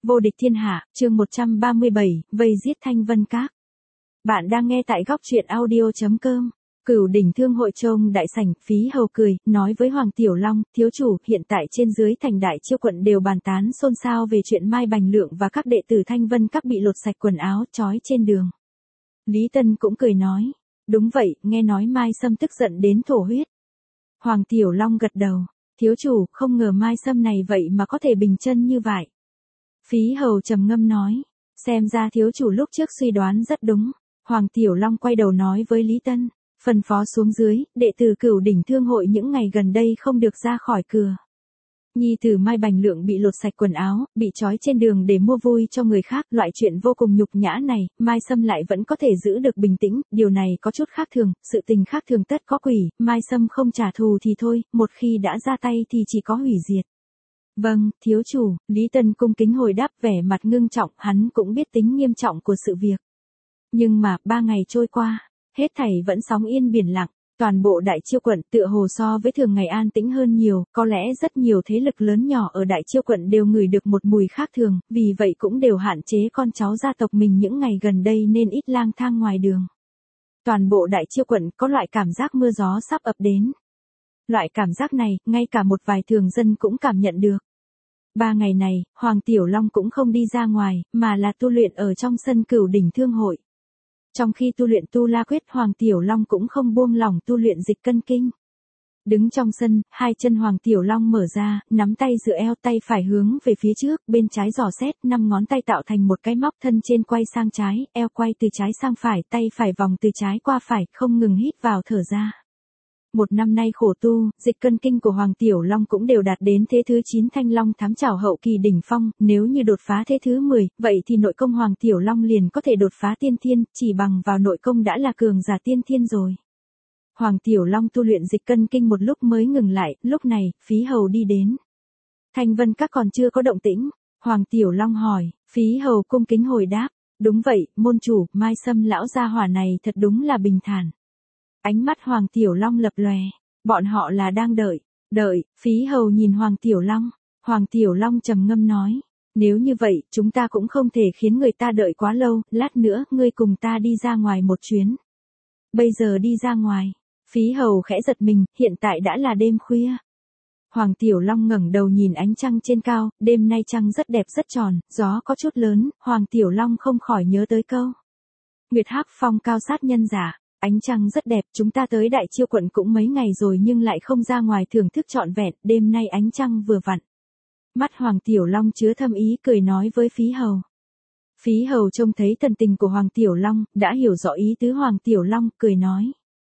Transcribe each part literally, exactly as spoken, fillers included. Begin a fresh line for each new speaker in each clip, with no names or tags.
Vô địch thiên hạ, chương một trăm ba mươi bảy, vây giết Thanh Vân Các. Bạn đang nghe tại góc truyện audio chấm com. Cửu đỉnh thương hội trông đại sảnh, Phí Hầu cười, nói với Hoàng Tiểu Long, thiếu chủ, hiện tại trên dưới thành Đại Chiêu quận đều bàn tán xôn xao về chuyện Mai Bành Lượng và các đệ tử Thanh Vân Các bị lột sạch quần áo, trói trên đường. Lý Tân cũng cười nói, đúng vậy, nghe nói Mai Sâm tức giận đến thổ huyết. Hoàng Tiểu Long gật đầu, thiếu chủ, không ngờ Mai Sâm này vậy mà có thể bình chân như vậy. Phí Hầu trầm ngâm nói, xem ra thiếu chủ lúc trước suy đoán rất đúng. Hoàng Tiểu Long quay đầu nói với Lý Tân, phân phó xuống dưới, đệ tử Cửu đỉnh thương hội những ngày gần đây không được ra khỏi cửa. Nhi tử Mai Bành Lượng bị lột sạch quần áo, bị trói trên đường để mua vui cho người khác, loại chuyện vô cùng nhục nhã này, Mai Sâm lại vẫn có thể giữ được bình tĩnh, điều này có chút khác thường, sự tình khác thường tất có quỷ, Mai Sâm không trả thù thì thôi, một khi đã ra tay thì chỉ có hủy diệt. Vâng, thiếu chủ, Lý Tân cung kính hồi đáp, vẻ mặt ngưng trọng, hắn cũng biết tính nghiêm trọng của sự việc. Nhưng mà, ba ngày trôi qua, hết thảy vẫn sóng yên biển lặng, toàn bộ Đại Chiêu quận tựa hồ so với thường ngày an tĩnh hơn nhiều, có lẽ rất nhiều thế lực lớn nhỏ ở Đại Chiêu quận đều ngửi được một mùi khác thường, vì vậy cũng đều hạn chế con cháu gia tộc mình những ngày gần đây nên ít lang thang ngoài đường. Toàn bộ Đại Chiêu quận có loại cảm giác mưa gió sắp ập đến. Loại cảm giác này, ngay cả một vài thường dân cũng cảm nhận được. Ba ngày này, Hoàng Tiểu Long cũng không đi ra ngoài, mà là tu luyện ở trong sân Cửu đỉnh thương hội. Trong khi tu luyện Tu La Quyết, Hoàng Tiểu Long cũng không buông lỏng tu luyện Dịch Cân Kinh. Đứng trong sân, hai chân Hoàng Tiểu Long mở ra, nắm tay dựa eo, tay phải hướng về phía trước, bên trái giò xét, năm ngón tay tạo thành một cái móc, thân trên quay sang trái, eo quay từ trái sang phải, tay phải vòng từ trái qua phải, không ngừng hít vào thở ra. Một năm nay khổ tu, Dịch Cân Kinh của Hoàng Tiểu Long cũng đều đạt đến thế thứ chín Thanh Long Thám Trảo hậu kỳ đỉnh phong, nếu như đột phá thế thứ mười, vậy thì nội công Hoàng Tiểu Long liền có thể đột phá tiên thiên, chỉ bằng vào nội công đã là cường giả tiên thiên rồi. Hoàng Tiểu Long tu luyện Dịch Cân Kinh một lúc mới ngừng lại, lúc này, Phí Hầu đi đến. Thanh Vân Các còn chưa có động tĩnh, Hoàng Tiểu Long hỏi, Phí Hầu cung kính hồi đáp, đúng vậy, môn chủ, Mai Sâm lão gia hỏa này thật đúng là bình thản. Ánh mắt Hoàng Tiểu Long lập lòe, bọn họ là đang đợi, đợi, Phí Hầu nhìn Hoàng Tiểu Long, Hoàng Tiểu Long trầm ngâm nói, nếu như vậy, chúng ta cũng không thể khiến người ta đợi quá lâu, lát nữa, ngươi cùng ta đi ra ngoài một chuyến. Bây giờ đi ra ngoài, Phí Hầu khẽ giật mình, hiện tại đã là đêm khuya. Hoàng Tiểu Long ngẩng đầu nhìn ánh trăng trên cao, đêm nay trăng rất đẹp rất tròn, gió có chút lớn, Hoàng Tiểu Long không khỏi nhớ tới câu. Nguyệt Hắc Phong cao sát nhân giả. Ánh trăng rất đẹp, chúng ta tới Đại Chiêu quận cũng mấy ngày rồi nhưng lại không ra ngoài thưởng thức trọn vẹn, đêm nay ánh trăng vừa vặn. Mắt Hoàng Tiểu Long chứa thâm ý cười nói với Phí Hầu. Phí Hầu trông thấy thần tình của Hoàng Tiểu Long, đã hiểu rõ ý tứ Hoàng Tiểu Long, cười nói.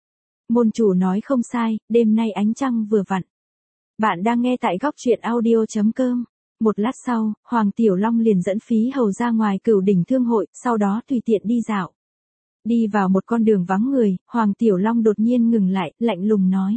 Môn chủ nói không sai, đêm nay ánh trăng vừa vặn. Bạn đang nghe tại góc truyện audio chấm com. Một lát sau, Hoàng Tiểu Long liền dẫn Phí Hầu ra ngoài Cửu đỉnh thương hội, sau đó tùy tiện đi dạo. Đi vào một con đường vắng người, Hoàng Tiểu Long đột nhiên ngừng lại, lạnh lùng nói.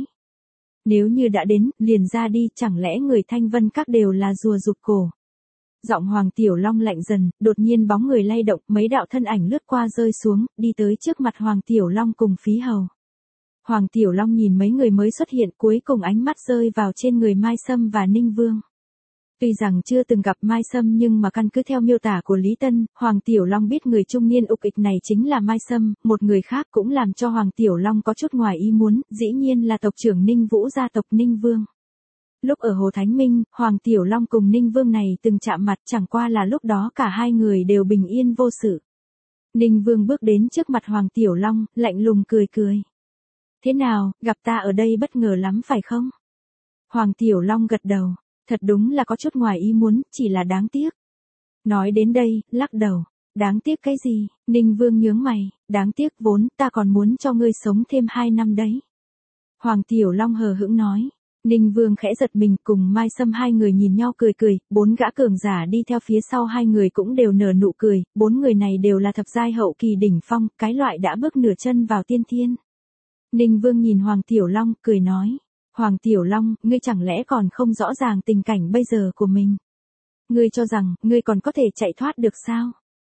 Nếu như đã đến, liền ra đi, chẳng lẽ người Thanh Vân Các đều là rùa rụt cổ. Giọng Hoàng Tiểu Long lạnh dần, đột nhiên bóng người lay động, mấy đạo thân ảnh lướt qua rơi xuống, đi tới trước mặt Hoàng Tiểu Long cùng Phí Hầu. Hoàng Tiểu Long nhìn mấy người mới xuất hiện, cuối cùng ánh mắt rơi vào trên người Mai Sâm và Ninh Vương. Tuy rằng chưa từng gặp Mai Sâm nhưng mà căn cứ theo miêu tả của Lý Tân, Hoàng Tiểu Long biết người trung niên ục ịch này chính là Mai Sâm, một người khác cũng làm cho Hoàng Tiểu Long có chút ngoài ý muốn, dĩ nhiên là tộc trưởng Ninh Vũ gia tộc Ninh Vương. Lúc ở Hồ Thánh Minh, Hoàng Tiểu Long cùng Ninh Vương này từng chạm mặt, chẳng qua là lúc đó cả hai người đều bình yên vô sự. Ninh Vương bước đến trước mặt Hoàng Tiểu Long, lạnh lùng cười cười. Thế nào, gặp ta ở đây bất ngờ lắm phải không? Hoàng Tiểu Long gật đầu. Thật đúng là có chút ngoài ý muốn, chỉ là đáng tiếc. Nói đến đây, lắc đầu. Đáng tiếc cái gì? Ninh Vương nhướng mày, đáng tiếc vốn ta còn muốn cho ngươi sống thêm hai năm đấy. Hoàng Tiểu Long hờ hững nói. Ninh Vương khẽ giật mình, cùng Mai Sâm hai người nhìn nhau cười cười, bốn gã cường giả đi theo phía sau hai người cũng đều nở nụ cười, bốn người này đều là thập giai hậu kỳ đỉnh phong, cái loại đã bước nửa chân vào tiên thiên. Ninh Vương nhìn Hoàng Tiểu Long, cười nói. Hoàng Tiểu Long, ngươi chẳng lẽ còn không rõ ràng tình cảnh bây giờ của mình? Ngươi cho rằng, ngươi còn có thể chạy thoát được sao?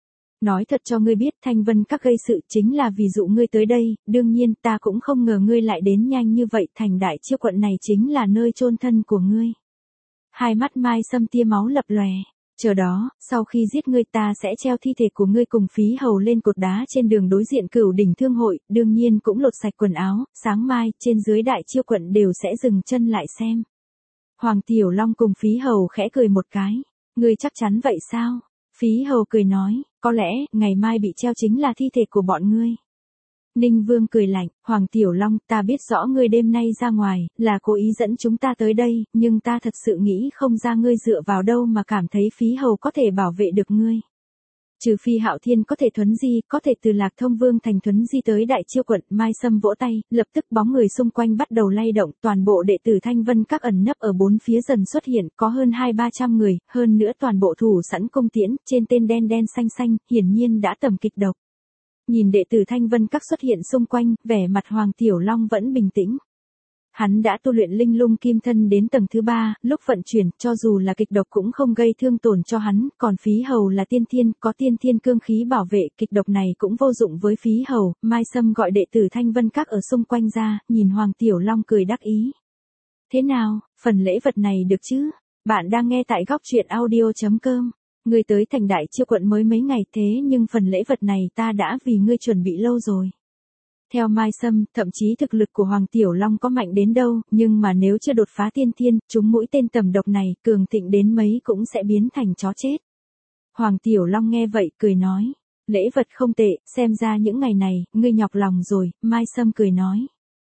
Nói thật cho ngươi biết, Thanh Vân Các gây sự chính là vì dụ ngươi tới đây, đương nhiên ta cũng không ngờ ngươi lại đến nhanh như vậy, thành Đại Chiêu quận này chính là nơi chôn thân của ngươi. Hai mắt Mai Sâm tia máu lập lòe, Chờ đó, sau khi giết ngươi ta sẽ treo thi thể của ngươi cùng phí hầu lên cột đá trên đường đối diện Cửu Đỉnh Thương hội, đương nhiên cũng lột sạch quần áo, sáng mai, trên dưới đại chiêu quận đều sẽ dừng chân lại xem. Hoàng Tiểu Long cùng phí hầu khẽ cười một cái. Ngươi chắc chắn vậy sao? Phí hầu cười nói, có lẽ, ngày mai bị treo chính là thi thể của bọn ngươi. Ninh Vương cười lạnh, Hoàng Tiểu Long, ta biết rõ ngươi đêm nay ra ngoài, là cố ý dẫn chúng ta tới đây, nhưng ta thật sự nghĩ không ra ngươi dựa vào đâu mà cảm thấy phí hầu có thể bảo vệ được ngươi. Trừ phi Hạo Thiên có thể thuấn di, có thể từ Lạc Thông Vương thành thuấn di tới đại chiêu quận, Mai Sâm vỗ tay, lập tức bóng người xung quanh bắt đầu lay động, toàn bộ đệ tử Thanh Vân Các ẩn nấp ở bốn phía dần xuất hiện, có hơn hai ba trăm người, hơn nữa toàn bộ thủ sẵn cung tiễn, trên tên đen đen xanh xanh, hiển nhiên đã tầm kịch độc. Nhìn đệ tử Thanh Vân Các xuất hiện xung quanh, vẻ mặt Hoàng Tiểu Long vẫn bình tĩnh. Hắn đã tu luyện linh lung kim thân đến tầng thứ ba, lúc vận chuyển, cho dù là kịch độc cũng không gây thương tổn cho hắn, còn phí hầu là tiên thiên, có tiên thiên cương khí bảo vệ, kịch độc này cũng vô dụng với phí hầu. Mai Sâm gọi đệ tử Thanh Vân Các ở xung quanh ra, nhìn Hoàng Tiểu Long cười đắc ý. Thế nào, phần lễ vật này được chứ? Bạn đang nghe tại góc truyện audio chấm com. Ngươi tới thành đại chiêu quận mới mấy ngày thế nhưng phần lễ vật này ta đã vì ngươi chuẩn bị lâu rồi. Theo Mai Sâm, thậm chí thực lực của Hoàng Tiểu Long có mạnh đến đâu, nhưng mà nếu chưa đột phá tiên thiên, chúng mũi tên tầm độc này, cường thịnh đến mấy cũng sẽ biến thành chó chết. Hoàng Tiểu Long nghe vậy, cười nói, lễ vật không tệ, xem ra những ngày này, ngươi nhọc lòng rồi, Mai Sâm cười nói.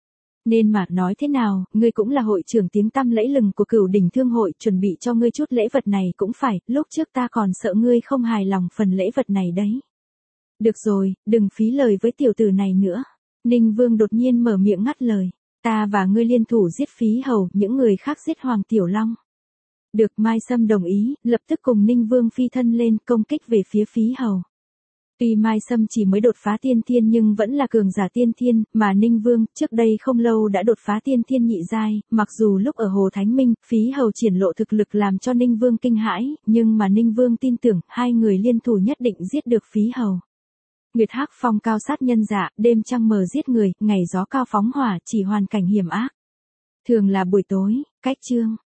Nên mà nói thế nào, ngươi cũng là hội trưởng tiếng tăm lẫy lừng của Cửu Đỉnh Thương hội, chuẩn bị cho ngươi chút lễ vật này cũng phải, lúc trước ta còn sợ ngươi không hài lòng phần lễ vật này đấy. Được rồi, đừng phí lời với tiểu tử này nữa. Ninh Vương đột nhiên mở miệng ngắt lời, ta và ngươi liên thủ giết phí hầu, những người khác giết Hoàng Tiểu Long. Được, Mai Sâm đồng ý, lập tức cùng Ninh Vương phi thân lên công kích về phía phí hầu. Tuy Mai Sâm chỉ mới đột phá tiên thiên nhưng vẫn là cường giả tiên thiên, mà Ninh Vương trước đây không lâu đã đột phá tiên thiên nhị giai, mặc dù lúc ở Hồ Thánh Minh, phí hầu triển lộ thực lực làm cho Ninh Vương kinh hãi, nhưng mà Ninh Vương tin tưởng hai người liên thủ nhất định giết được phí hầu. Nguyệt Hắc Phong cao sát nhân dạ, đêm trăng mờ giết người, ngày gió cao phóng hỏa, chỉ hoàn cảnh hiểm ác. Thường là buổi tối, cách chương.